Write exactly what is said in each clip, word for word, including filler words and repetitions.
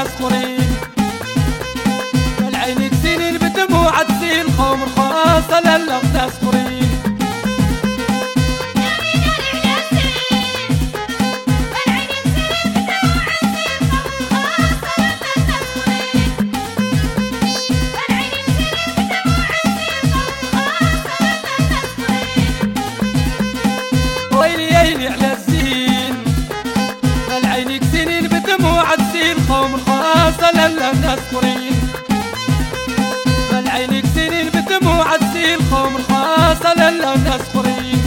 تسخرين العين كسينين بدموع تسيل خمر خاصة للا تسخرين ويلي يلي على الزين العين كسينين بدموع تسيل خمر خاصة للا تسخرين العين كسينين بدموع تسيل خمر خاصة للا تسخرين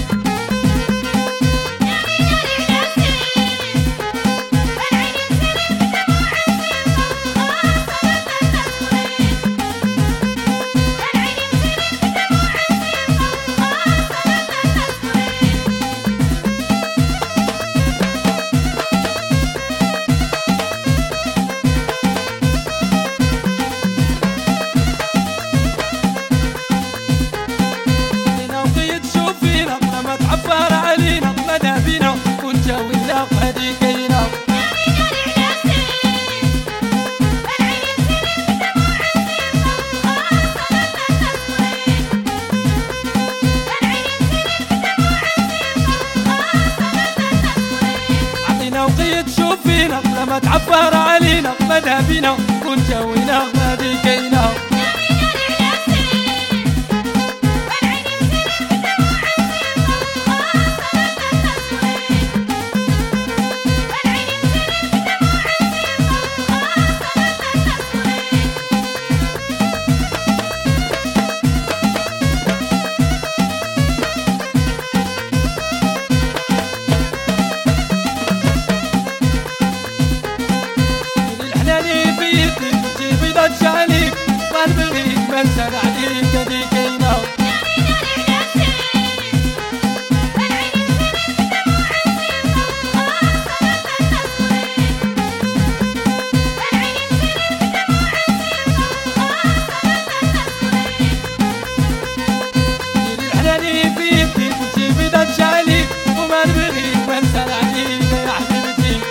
عفار علينا مدى بينا ونجاوينا غادي كاينا عطينا وقيت شوف فينا لما تعفر علينا مدى بينا ونجاوينا غادي كاينا عليك والبغيك منسى عليك هدي كاينة الحناني في يدي وجيبي ضج عليك وما نبغيك منسى عليك يا حبيبتي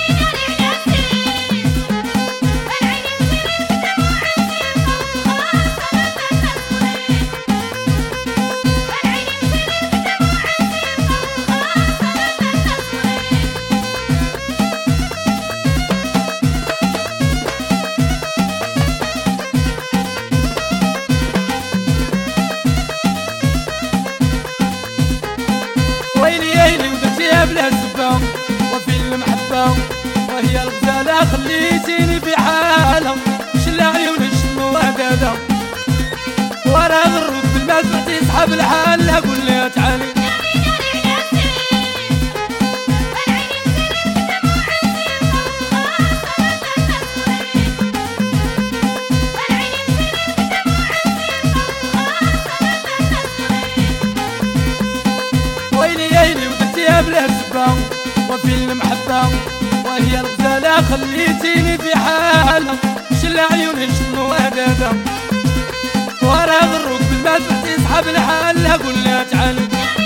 بلا سبة وفي المحبة وهي الغزالة خليتيني في حالة شلا عيوني شنو هكذا ورا غروب بالماء سمعتي صحاب الحال لا قول لي تعالي ويلي يلي ودرتيها بلا سبة وفي المحبة وهي الغزالة خليتيني في حالة شلا عيوني شنو هكذا ورا غروب بالماء سمعتي صحاب الحال لا قول لي تعالي